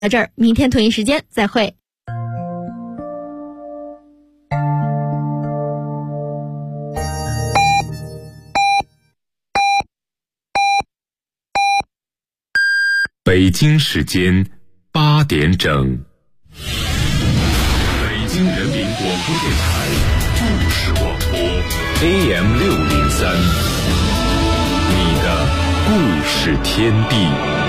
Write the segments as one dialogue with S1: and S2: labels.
S1: 到这儿，明天同一时间再会。
S2: 北京时间8点整，北京人民广播电台故事广播 AM603， 你的故事天地。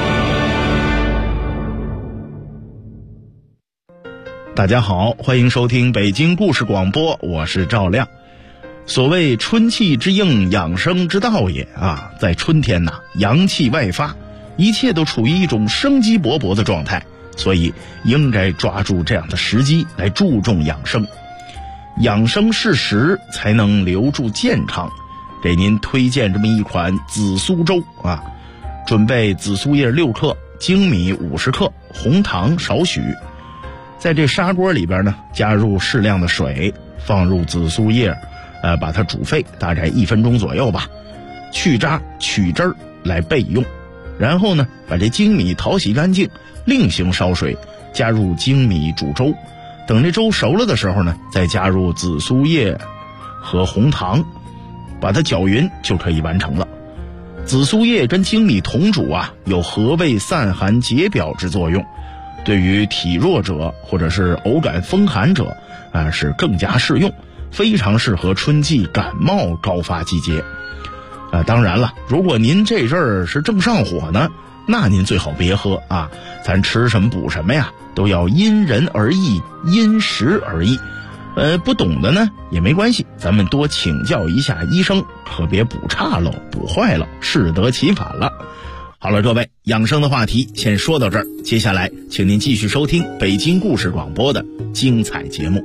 S3: 大家好，欢迎收听北京故事广播，我是赵亮。所谓春气之应，养生之道也啊，在春天呐，阳气外发，一切都处于一种生机勃勃的状态，所以应该抓住这样的时机来注重养生。养生适时才能留住健康。给您推荐这么一款紫苏粥啊，准备紫苏叶6克，粳米50克，红糖少许。在这砂锅里边呢，加入适量的水，放入紫苏叶，把它煮沸，大概1分钟左右吧，去渣取汁儿来备用。然后呢，把这粳米淘洗干净，另行烧水，加入粳米煮粥。等这粥熟了的时候呢，再加入紫苏叶和红糖，把它搅匀就可以完成了。紫苏叶跟粳米同煮啊，有和胃散寒解表之作用，对于体弱者或者是偶感风寒者是更加适用，非常适合春季感冒高发季节。当然了，如果您这阵儿是正上火呢，那您最好别喝啊，咱吃什么补什么呀，都要因人而异，因时而异。不懂的呢也没关系，咱们多请教一下医生，可别补差了，补坏了，适得其反了。好了，各位，养生的话题先说到这儿，接下来请您继续收听北京故事广播的精彩节目。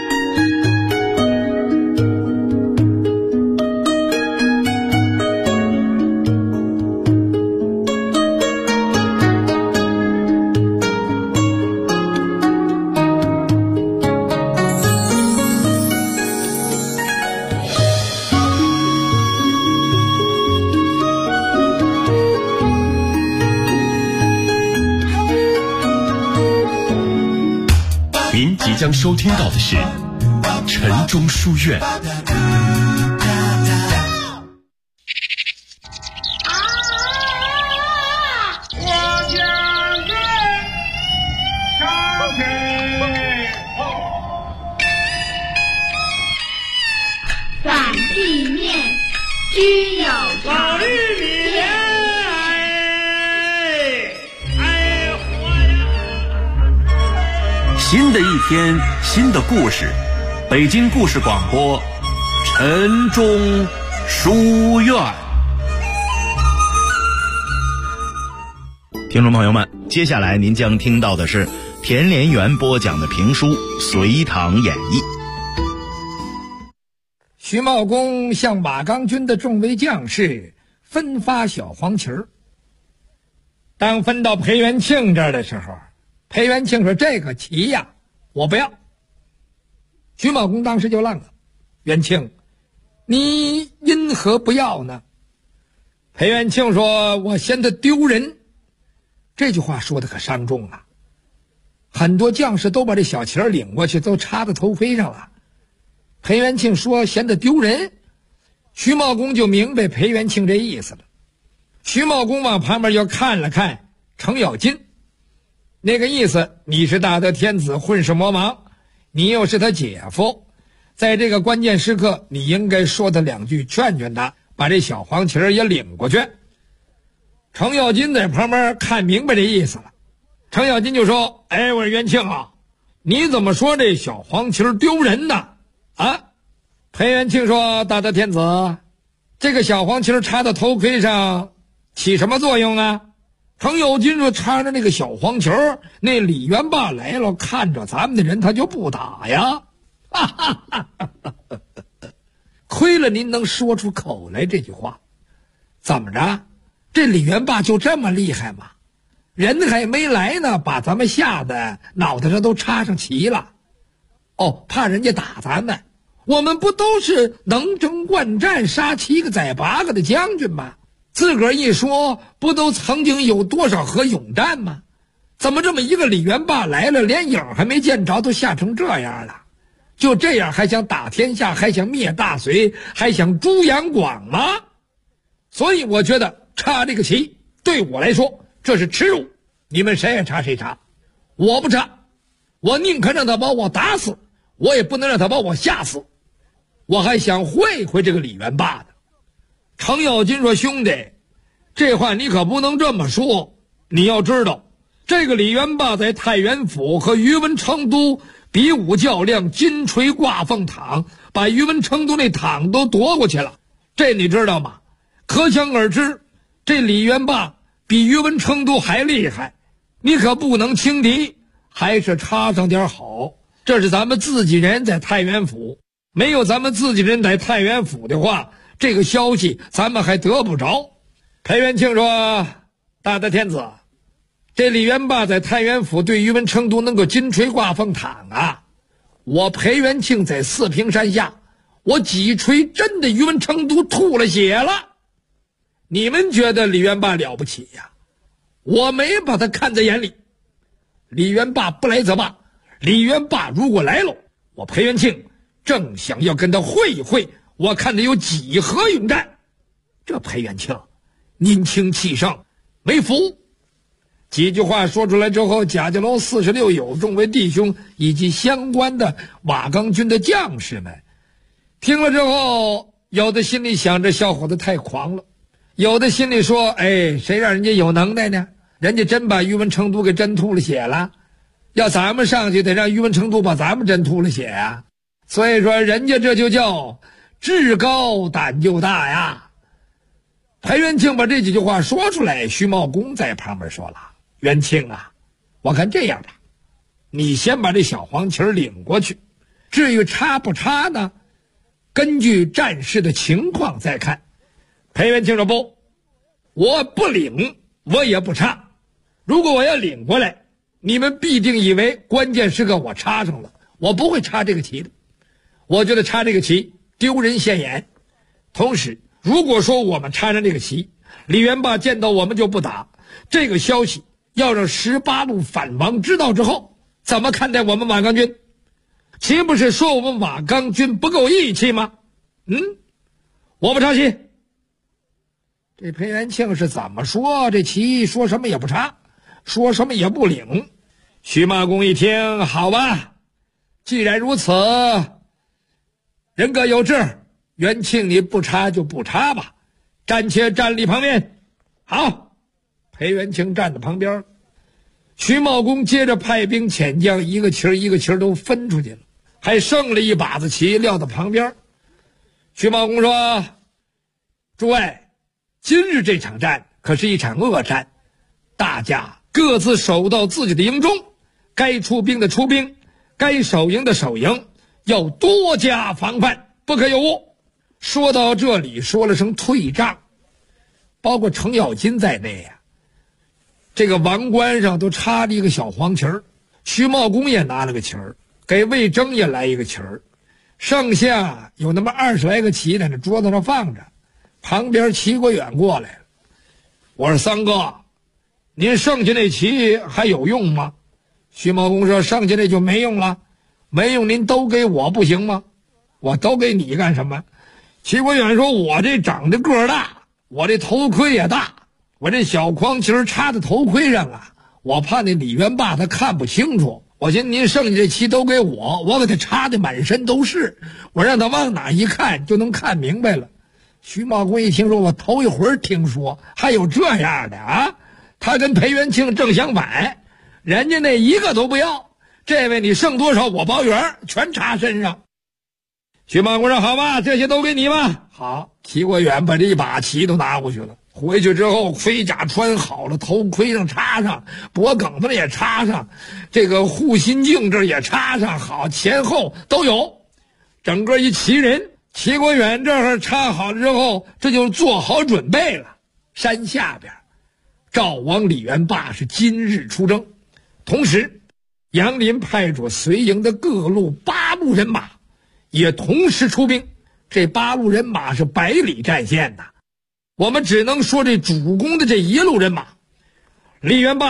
S2: 即将收听到的是晨钟书院。
S4: 反地面居有常。
S5: 新的一天，新的故事，北京故事广播晨钟书院。
S3: 听众朋友们，接下来您将听到的是田连元播讲的评书《隋唐演义》。
S6: 徐茂公向马刚军的众位将士分发小黄旗儿。当分到裴元庆这儿的时候，裴元庆说：“这个旗呀，我不要。”徐茂公当时就愣了：“元庆，你因何不要呢？”裴元庆说：“我嫌他丢人。”这句话说的可伤重了，很多将士都把这小旗儿领过去，都插在头盔上了。裴元庆说嫌他丢人，徐茂公就明白裴元庆这意思了。徐茂公往旁边又看了看程咬金，那个意思，你是大德天子，混世魔王，你又是他姐夫，在这个关键时刻，你应该说他2句，劝劝他，把这小黄旗也领过去。程咬金在旁边看明白这意思了，程咬金就说：“我说元庆啊，你怎么说这小黄旗丢人呢？”裴元庆说：“大德天子，这个小黄旗插到头盔上起什么作用啊？”程咬金说：“插着那个小黄旗儿，那李元霸来了，看着咱们的人他就不打呀。”亏了您能说出口来这句话。怎么着？这李元霸就这么厉害吗？人还没来呢，把咱们吓得脑袋上都插上旗了。怕人家打咱们。我们不都是能征惯战，杀7个宰8个的将军吗？自个儿一说，不都曾经有多少合勇战吗？ 怎么这么一个李元霸来了，连影还没见着，都吓成这样了？就这样还想打天下，还想灭大隋，还想诛杨广吗？所以我觉得插这个旗对我来说这是耻辱，你们谁也插谁插，我不插，我宁可让他把我打死，我也不能让他把我吓死。我还想会这个李元霸的。程咬金说：“兄弟，这话你可不能这么说，你要知道，这个李元霸在太原府和宇文成都比武较量，金锤挂凤躺，把宇文成都那躺都夺过去了，这你知道吗？可想而知，这李元霸比宇文成都还厉害，你可不能轻敌，还是插上点好。这是咱们自己人在太原府，没有咱们自己人在太原府的话，这个消息咱们还得不着。”裴元庆说：“大德天子，这李元霸在太原府对宇文成都能够金锤挂凤躺啊，我裴元庆在四平山下，我几锤真的宇文成都吐了血了。你们觉得李元霸了不起呀？我没把他看在眼里。李元霸不来则罢，李元霸如果来了，我裴元庆正想要跟他会一会，我看他有几何勇战。这裴元庆年轻气盛，没服。”几句话说出来之后，贾家楼46友众位弟兄以及相关的瓦岗军的将士们听了之后，有的心里想着小伙子太狂了，有的心里说：“哎，谁让人家有能耐呢？人家真把宇文成都给真吐了血了，要咱们上去得让宇文成都把咱们真吐了血啊！”所以说人家这就叫志高胆就大呀。裴元庆把这几句话说出来，徐茂公在旁边说了：“元庆啊，我看这样吧，你先把这小黄旗领过去，至于插不插呢，根据战事的情况再看。”裴元庆说：“不，我不领，我也不插。如果我要领过来，你们必定以为关键时刻我插上了，我不会插这个旗的。我觉得插这个旗丢人现眼。同时，如果说我们插上这个旗，李元霸见到我们就不打，这个消息要让18路反王知道之后，怎么看待我们瓦岗军？岂不是说我们瓦岗军不够义气吗？我不插旗。”这裴元庆是怎么说？这旗说什么也不插，说什么也不领。徐茂公一听，好吧，既然如此，人各有志，元庆你不插就不插吧，暂且站立旁边。好，裴元庆站在旁边。徐茂公接着派兵遣将，一个旗儿一个旗儿都分出去了，还剩了一把子旗撂到旁边。徐茂公说：“诸位，今日这场战可是一场恶战，大家各自守到自己的营中，该出兵的出兵，该守营的守营，要多加防范，不可有误。”说到这里，说了声退帐，包括程咬金在内啊，这个王冠上都插着一个小黄旗儿，徐茂公也拿了个旗儿，给魏征也来一个旗儿，剩下有那么20来个旗在那桌子上放着。旁边齐国远过来了，我说：“三哥，您剩下那旗还有用吗？”徐茂公说：“剩下那就没用了，没用您都给我不行吗？我都给你干什么？”齐国远说：“我这长得个儿大，我这头盔也大，我这小框旗插在头盔上啊，我怕那李元霸他看不清楚。我寻思您剩下这旗都给我给他插的满身都是，我让他往哪一看就能看明白了。”徐茂公一听说，我头一回听说还有这样的啊！他跟裴元庆正相反，人家那一个都不要，这位你剩多少我包圆，全插身上。徐茂公说：“好吧，这些都给你吧。”好，齐国远把这一把旗都拿过去了。回去之后，盔甲穿好了，头盔上插上，脖梗子也插上，这个护心镜这也插上，好，前后都有，整个一齐人。齐国远这儿插好了之后，这就做好准备了。山下边，赵王李元霸是今日出征，同时杨林派出随营的各路8路人马也同时出兵。这8路人马是100里战线的，我们只能说这主攻的这1路人马，李元霸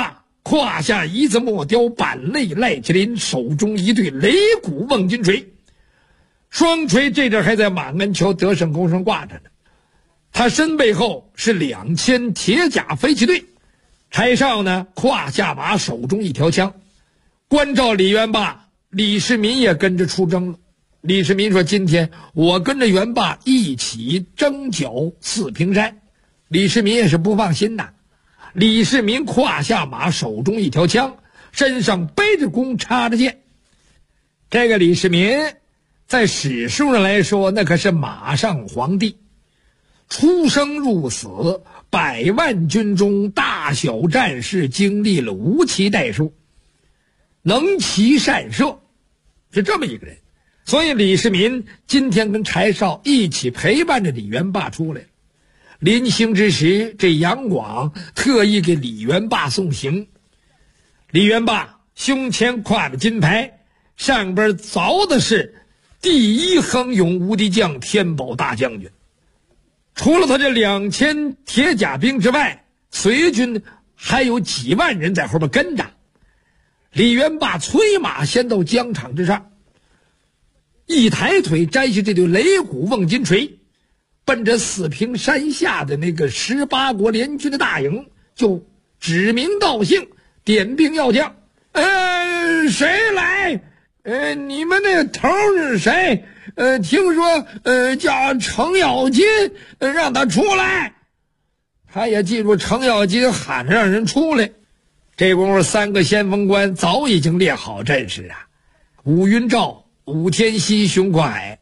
S6: 胯下一字木雕板内赖麒麟，手中一对擂鼓瓮金锤。双锤这阵还在马鞍桥德胜宫上挂着呢。他身背后是2000铁甲飞骑队，柴少呢胯下马，手中一条枪。关照李元霸，李世民也跟着出征了。李世民说：“今天我跟着元霸一起征剿四平山。”李世民也是不放心呐。李世民胯下马，手中一条枪，身上背着弓，插着箭。这个李世民在史书上来说，那可是马上皇帝，出生入死，100万军中大小战事经历了无其代数，能骑善射，是这么一个人。所以李世民今天跟柴少一起陪伴着李元霸出来了。临行之时，这杨广特意给李元霸送行。李元霸胸前挎着金牌，上边凿的是第一亨勇无敌将天宝大将军。除了他这2000铁甲兵之外，随军还有几万人在后边跟着。李元霸催马先到疆场之上，一抬腿摘下这对擂鼓瓮金锤，奔着四平山下的那个18国联军的大营，就指名道姓点兵要将。谁来？你们那个头是谁？听说叫程咬金，让他出来。他也记住程咬金喊着让人出来。这功夫3个先锋官早已经列好阵势啊，武云照、武天锡、熊阔海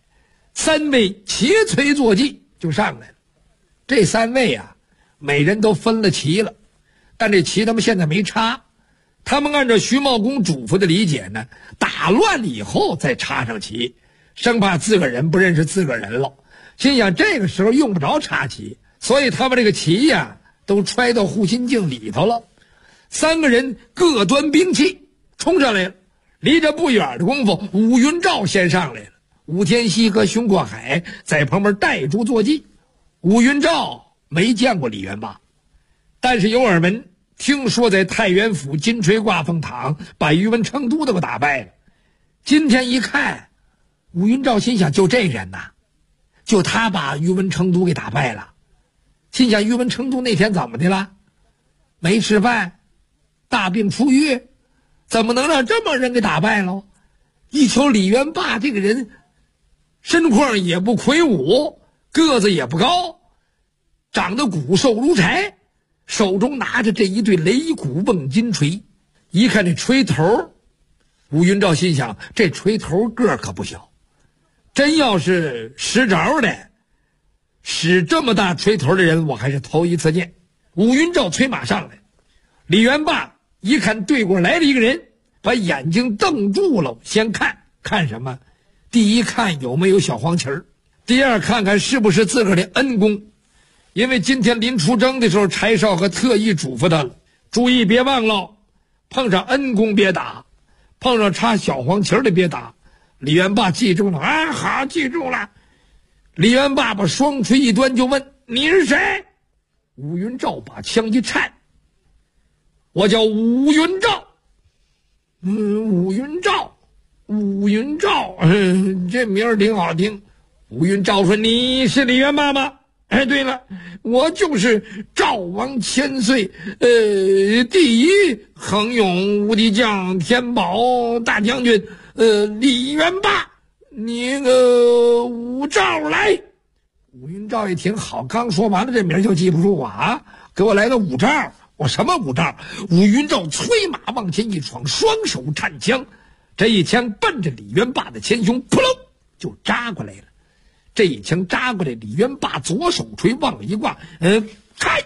S6: 3位齐催坐骑就上来了。这3位啊，每人都分了旗了，但这旗他们现在没插。他们按照徐茂公嘱咐的理解呢，打乱了以后再插上旗，生怕自个人不认识自个人了。心想这个时候用不着插旗，所以他们这个旗呀都揣到护心镜里头了。3个人各端兵器冲上来了。离着不远的功夫，武云照先上来了，武天锡和熊阔海在旁边带住坐骑。武云照没见过李元霸，但是有耳闻，听说在太原府金锤挂凤堂把宇文成都都给打败了。今天一看，武云照心想就这人呐，就他把宇文成都给打败了。心想宇文成都那天怎么的了？没吃饭，大病初愈，怎么能让这么人给打败了？一瞅李元霸这个人，身况也不魁梧，个子也不高，长得骨瘦如柴，手中拿着这一对擂鼓瓮金锤。一看这锤头，武云照心想这锤头个可不小，真要是使着的，使这么大锤头的人我还是头一次见。武云照催马上来，李元霸一看对过来了一个人，把眼睛瞪住了，先看什么？第一看有没有小黄旗儿，第二看看是不是自个儿的恩公。因为今天临出征的时候，柴少和特意嘱咐他了，注意别忘了，碰上恩公别打，碰上插小黄旗儿的别打。李元霸记住了啊，好，记住了。李元霸把双锤一端就问：“你是谁？”武云照把枪一颤：“我叫武云照。”武云照，这名儿挺好听。武云照说：“你是李元霸吗？”哎，对了，我就是赵王千岁，第一亨勇无敌将天宝大将军，李元霸，你武照来。武云照一听，好，刚说完了，这名就记不住啊！给我来个武照，我什么武照？武云照催马往前一闯，双手颤枪，这一枪奔着李元霸的前胸，扑棱就扎过来了。这一枪扎过来，李元霸左手锤往里一挂，开，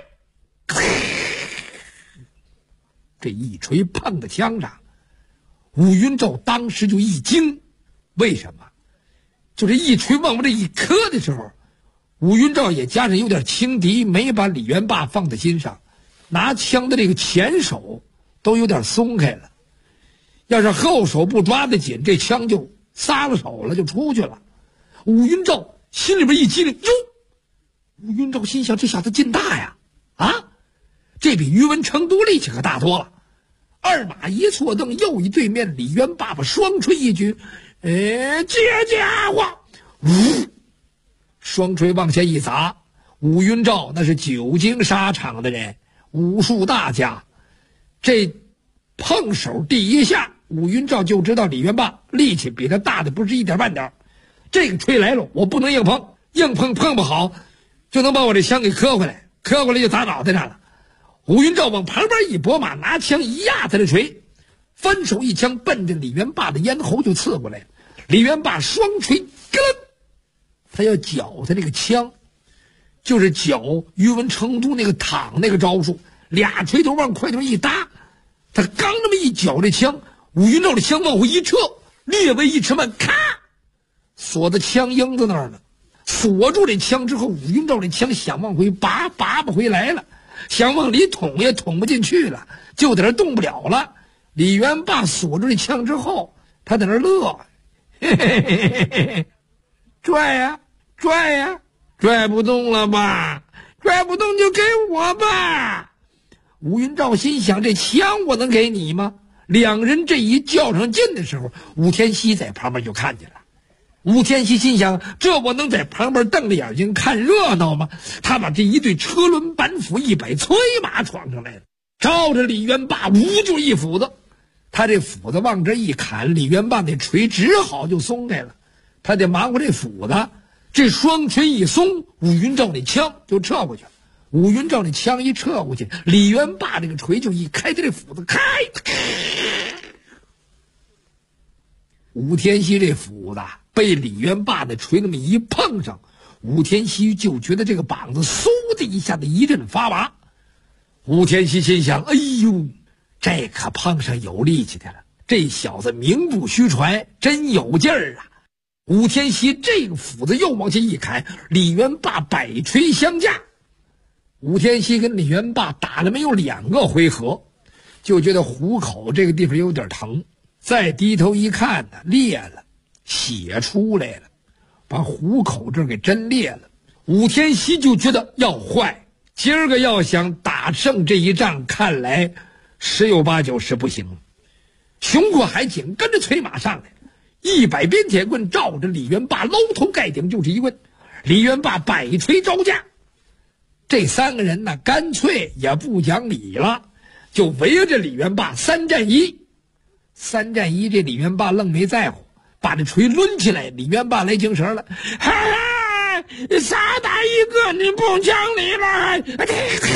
S6: 这一锤碰在枪上，武云照当时就一惊。为什么？就这一锤往这一磕的时候，武云照也加上有点轻敌，没把李元霸放在心上，拿枪的这个前手都有点松开了。要是后手不抓得紧，这枪就撒了手了，就出去了。武云照心里边一激灵，哟！武云照心想，这小子劲大呀！啊，这比宇文成都力气可大多了。 二马一错蹬，又一对面，李元霸把双锤一举，这家伙，双锤往下一砸。武云照那是久经沙场的人，武术大家，这碰手第一下，武云照就知道李元霸力气比他大的不是一点半点。这个锤来了，我不能硬碰，硬碰碰不好，就能把我这枪给磕回来，磕回来就砸脑袋上了。武云照往旁边一拨马，拿枪一压他的锤，翻手一枪奔着李元霸的咽喉就刺过来了。李元霸双锤咯楞，他要绞他这个枪，就是绞宇文成都那个躺那个招数，俩锤头往块头一搭，他刚那么一绞这枪，武云照的枪往后一撤，略微一迟慢，咔，锁在枪缨子那儿了。锁住这枪之后，武云照这枪想往回拔不回来了，想往里捅也捅不进去了，就在那动不了了。李元霸锁住这枪之后，他在那乐，嘿嘿嘿嘿嘿，拽呀拽呀，拽不动了吧？拽不动就给我吧。武云照心想，这枪我能给你吗？两人这一较上劲的时候，武天锡在旁边就看见了。武天锡心想，这我能在旁边瞪着眼睛看热闹吗？他把这一对车轮板斧一摆，催马闯上来了，照着李元霸呜就一斧子。他这斧子往这一砍，李元霸那锤只好就松开了。他得忙活这斧子，这双锤一松，武云照那枪就撤过去了。武云照那枪一撤过去，李元霸这个锤就一开，他这斧子开。武天锡这斧子被李元霸的锤那么一碰上，武天锡就觉得这个膀子嗖的一下子一阵发麻。武天锡心想，哎呦，这可碰上有力气的了，这小子名不虚传，真有劲儿啊。武天锡这个斧子又往下一砍，李元霸百锤相加。武天锡跟李元霸打了没有2个回合，就觉得虎口这个地方有点疼，再低头一看呢，裂了，血出来了，把虎口这儿给真裂了。武天锡就觉得要坏，今儿个要想打胜这一仗，看来10有8九是不行。熊过海紧跟着催马上来，100鞭铁棍照着李元霸搂头盖顶就是一棍。李元霸百锤招架，这3个人呢，干脆也不讲理了，就围着李元霸3战1。3战1，这李元霸愣没在乎，把这锤抡起来，李元霸来精神了，哈哈，3打1个，你不讲理了。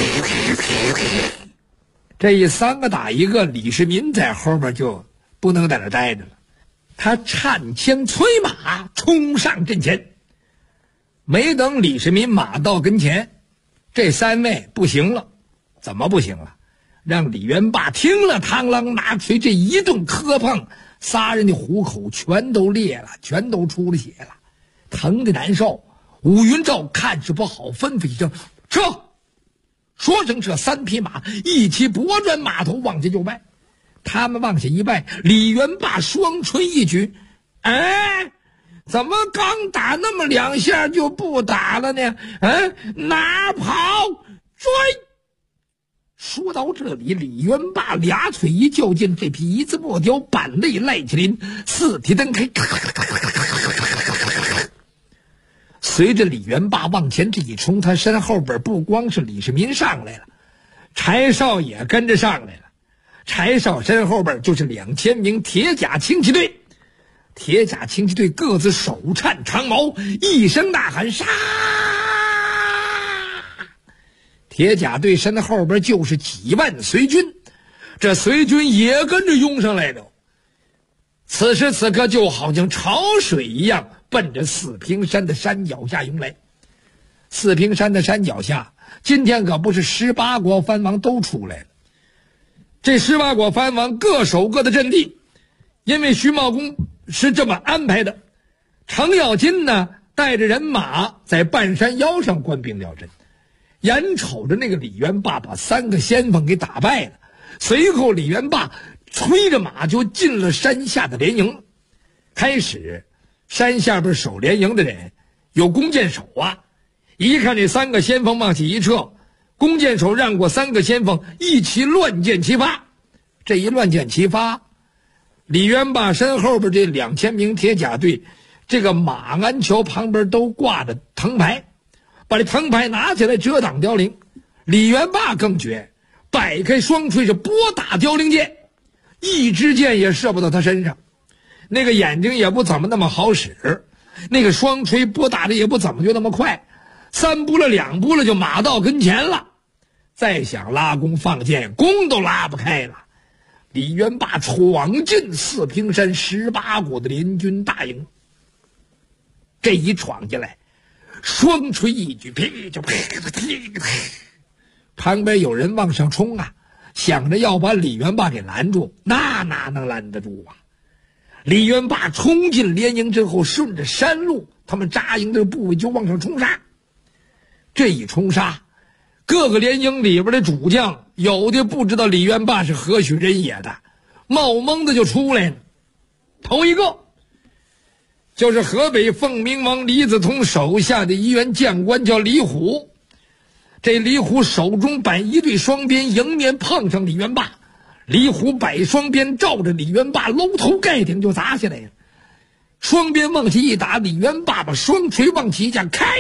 S6: 这一3个打1个，李世民在后面就不能在那待着了，他颤枪催马冲上阵前。没等李世民马到跟前，这3位不行了。怎么不行了？让李元霸听了，螳螂拿锤这一顿磕碰，3人的虎口全都裂了，全都出了血了，疼得难受。武云照看是不好，吩咐一声撤，说声撤，3匹马一起拨转马头往下就迈。他们往下一迈，李元霸双锤一举，哎，怎么刚打那么2下就不打了呢？哪跑追！说到这里，李元霸俩腿一较劲，这匹一字莫雕板类赖麒麟4蹄蹬开，随着李元霸往前这一冲，他身后边不光是李世民上来了，柴少也跟着上来了。柴少身后边就是2000名铁甲轻骑队，铁甲轻骑队各自手颤长矛，一声呐喊杀！铁甲队身后边就是几万随军，这随军也跟着拥上来了。此时此刻就好像潮水一样，奔着四平山的山脚下涌来。四平山的山脚下，今天可不是18国藩王都出来了，这18国藩王各守各的阵地，因为徐茂公是这么安排的。程咬金呢，带着人马在半山腰上官兵料阵，眼瞅着那个李元霸把3个先锋给打败了，随后李元霸催着马就进了山下的连营。开始山下边守连营的人有弓箭手啊，一看这3个先锋往起一撤，弓箭手让过3个先锋，一起乱箭齐发。 这一乱箭齐发，李元霸身后边这2000名铁甲队，这个马鞍桥旁边都挂着藤牌，把这藤牌拿起来遮挡凋零。李元霸更绝，摆开双锤是拨打凋零箭，一支箭也射不到他身上，那个眼睛也不怎么那么好使，那个双锤拨打的也不怎么就那么快，3步了2步了就马到跟前了，再想拉弓放箭，弓都拉不开了。李元霸闯进四平山18股的联军大营，这一闯进来，双锤一举，噼就噼，旁边有人往上冲啊，想着要把李元霸给拦住，那哪能拦得住啊？李元霸冲进联营之后，顺着山路他们扎营的部位就往上冲杀。这一冲杀，各个联营里边的主将有的不知道李元霸是何许人也的，冒蒙的就出来了。头一个就是河北凤鸣王李子通手下的一员将官，叫李虎。这李虎手中摆一对双鞭，迎面碰上李元霸。李虎摆双鞭照着李元霸楼头盖顶就砸下来了，双鞭往起一打，李元霸把双锤往起一架，开，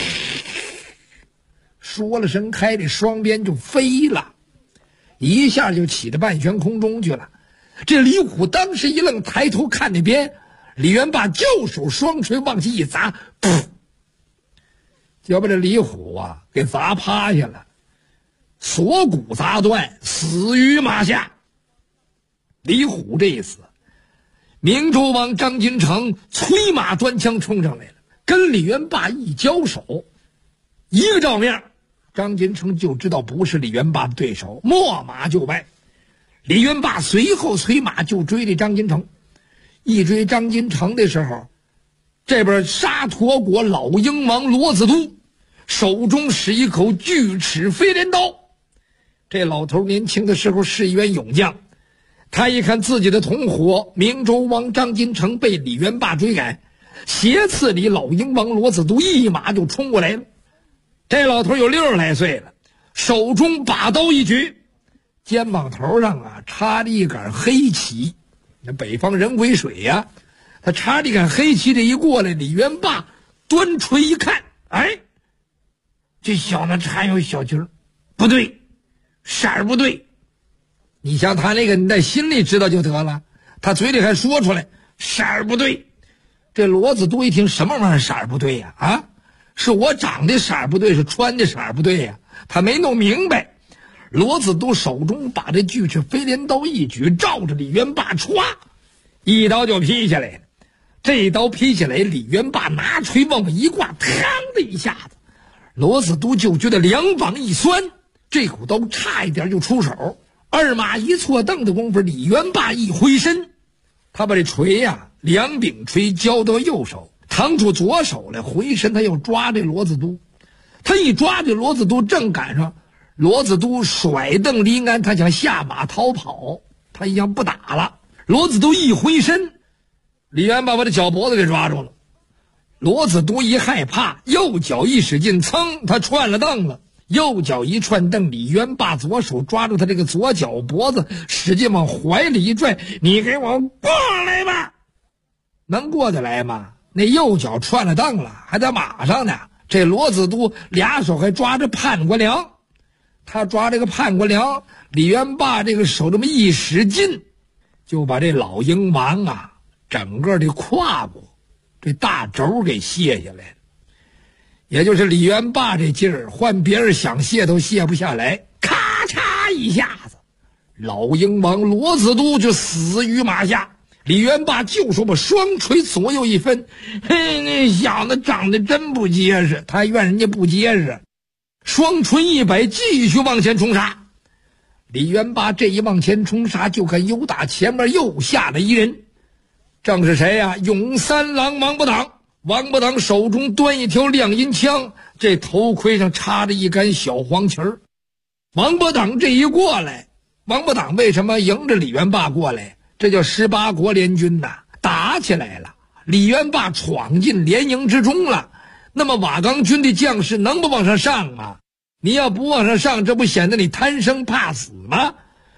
S6: 说了声开，这双鞭就飞了，一下就起到半悬空中去了。这李虎当时一愣，抬头看那边，李元霸就手双锤往起一砸，噗，就把这李虎啊给砸趴下了，锁骨砸断，死于马下。李虎这一死，明州王张金城催马端枪冲上来了，跟李元霸一交手，一个照面，张金城就知道不是李元霸的对手，秣马就败。李元霸随后催马就追这张金城，一追张金城的时候，这边沙陀国老鹰王罗子都手中使一口巨齿飞镰刀。这老头年轻的时候是一员勇将，他一看自己的同伙明州王张金城被李元霸追赶，斜刺里老鹰王罗子都一马就冲过来了。这老头有60来岁了，手中把刀一举，肩膀头上啊插着一杆黑旗。那北方人为水呀，他插着一杆黑旗，这一过来，李元霸端锤一看，哎，这小子插有小旗儿，不对，色儿不对。你像他那个，你在心里知道就得了，他嘴里还说出来色儿不对。这罗子都一听，什么玩意儿色儿不对呀？啊，是我长得色儿不对，是穿的色儿不对呀？他没弄明白。罗子都手中把这巨齿飞镰刀一举，照着李元霸歘一刀就劈下来了。这一刀劈下来，李元霸拿锤往外一挂，嘡的一下子，罗子都就觉得两膀一酸，这口刀差一点就出手。二马一错蹬的功夫，李元霸一挥身，他把这锤呀两柄锤交到右手，腾出左手来，回身他又抓这罗子都。他一抓这罗子都，正赶上罗子都甩蹬离鞍，他想下马逃跑，他一想不打了，罗子都一挥身，李元霸把这脚脖子给抓住了。罗子都一害怕，右脚一使劲，噌，他串了蹬了。右脚一串蹬，李元霸左手抓住他这个左脚脖子，使劲往怀里一拽，你给我过来吧。能过得来吗？那右脚串了蹬了，还在马上呢。这罗子都俩手还抓着判官梁，他抓这个判官梁，李元霸这个手这么一使劲，就把这老鹰王啊整个的胯部这大轴给卸下来了。也就是李元霸这劲儿，换别人想卸都卸不下来，咔嚓一下子，老鹰王罗子都就死于马下。李元霸就说把双锤左右一分，嘿，那小子长得真不结实，他怨人家不结实。双锤一摆，继续往前冲杀。李元霸这一往前冲杀，就看有打前面又下了一人，正是谁呀？永三郎王八党。王八党手中端一条亮银枪，这头盔上插着一杆小黄旗儿。王八党这一过来，王八党为什么迎着李元霸过来？这叫18国联军呐，打起来了。李元霸闯进联营之中了，那么瓦岗军的将士能不往上上吗？你要不往上上，这不显得你贪生怕死吗？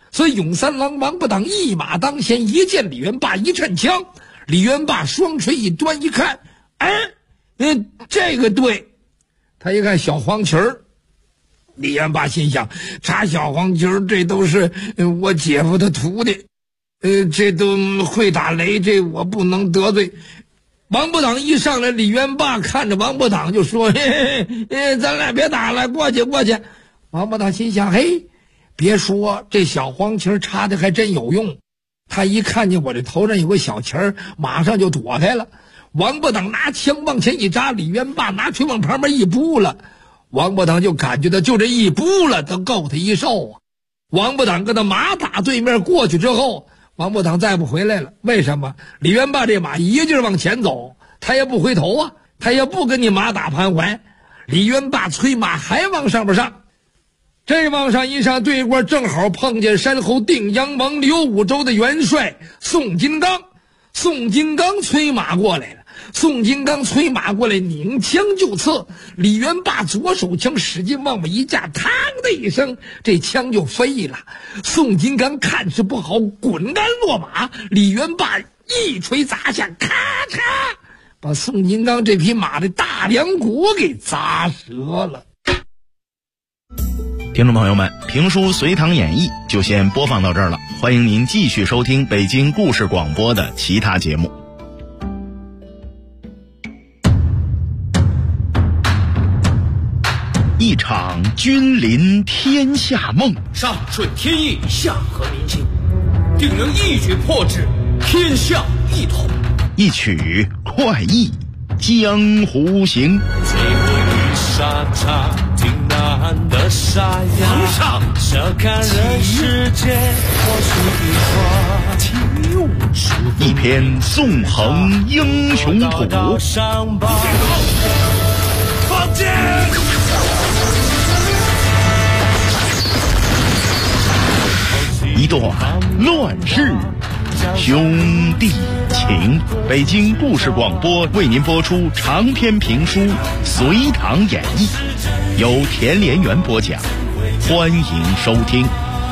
S6: 所以永三郎王八党一马当先，一见李元霸一颤枪，李元霸双锤一端一看，这个对，他一看小黄旗儿，李元霸心想，插小黄旗儿这都是我姐夫的徒弟，这都会打雷，这我不能得罪。王八党一上来，李元霸看着王八党就说：“咱俩别打了，过去。”王八党心想：“嘿，别说这小黄旗插的还真有用。”他一看见我这头上有个小旗儿，马上就躲开了。王八党拿枪往前一扎，李元霸拿锤往旁边一扑了。王八党就感觉到就这一扑了，都够他一受啊！王八党跟他马打对面过去之后，王八党再不回来了。为什么？李元霸这马一劲儿往前走，他也不回头啊，他也不跟你马打盘桓。李元霸催马还往上边上，这往上一上，对过正好碰见山后定阳王刘武周的元帅宋金刚。宋金刚催马过来了，拧枪就刺。李元霸左手枪使劲往外一架，嘡的一声，这枪就飞了。宋金刚看势不好，滚鞍落马，李元霸一锤砸下，咔嚓，把宋金刚这匹马的大梁骨给砸折了。
S3: 听众朋友们，评书《隋唐演义》就先播放到这儿了，欢迎您继续收听北京故事广播的其他节目。一场君临天下梦，
S5: 上顺天意，下合民心，定能一举破之，天下一统。
S3: 一曲快意江湖行。
S7: 最后一沙场挺难的沙哑，笑看人世间或许一花，
S3: 一篇纵横英雄谱，
S7: 放箭，
S3: 一段乱世兄弟情。北京故事广播为您播出长篇评书《隋唐演义》，由田连元播讲，欢迎收听。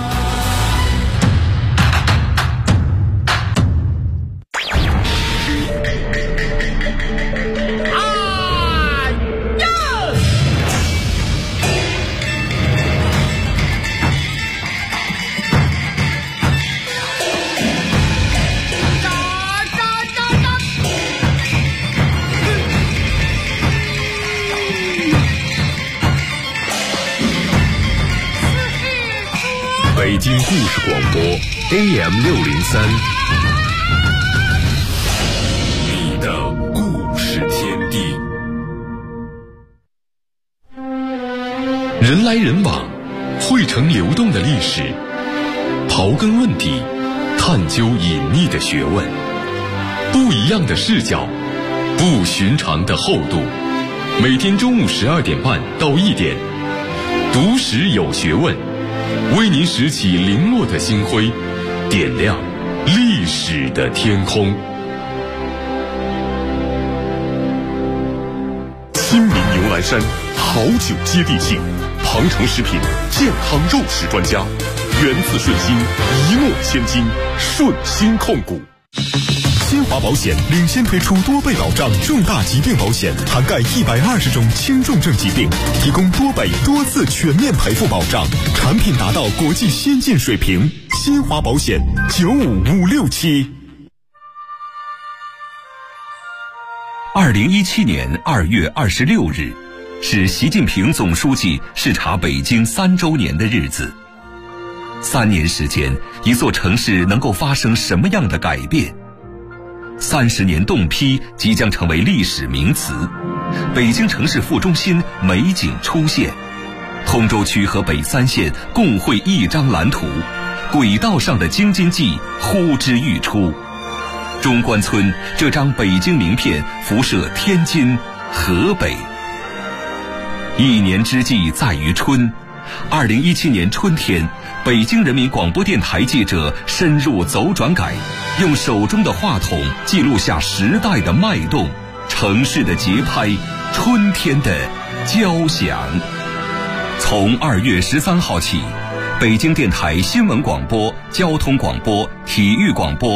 S2: 北京故事广播 AM603， 你的故事天地。人来人往，汇成流动的历史，刨根问底，探究隐秘的学问，不一样的视角，不寻常的厚度。每天中午12点半到1点，读史有学问，为您拾起零落的星辉，点亮历史的天空。亲民牛栏山好酒接地气，庞城食品健康肉食专家，源自顺心，一诺千金，顺心控股。新华保险领先推出多倍保障重大疾病保险，涵盖120种轻重症疾病，提供多倍多次全面赔付保障，产品达到国际先进水平。新华保险95567。
S8: 2017年2月26日，是习近平总书记视察北京3周年的日子。3年时间，一座城市能够发生什么样的改变？30年冻批即将成为历史名词，北京城市副中心美景出现，通州区和北3县共绘一张蓝图，轨道上的京津冀呼之欲出。中关村这张北京名片辐射天津、河北。一年之计在于春，2017年春天，北京人民广播电台记者深入走转改，用手中的话筒记录下时代的脉动，城市的节拍，春天的交响。从2月13号起， 北京电台新闻广播、交通广播、体育广播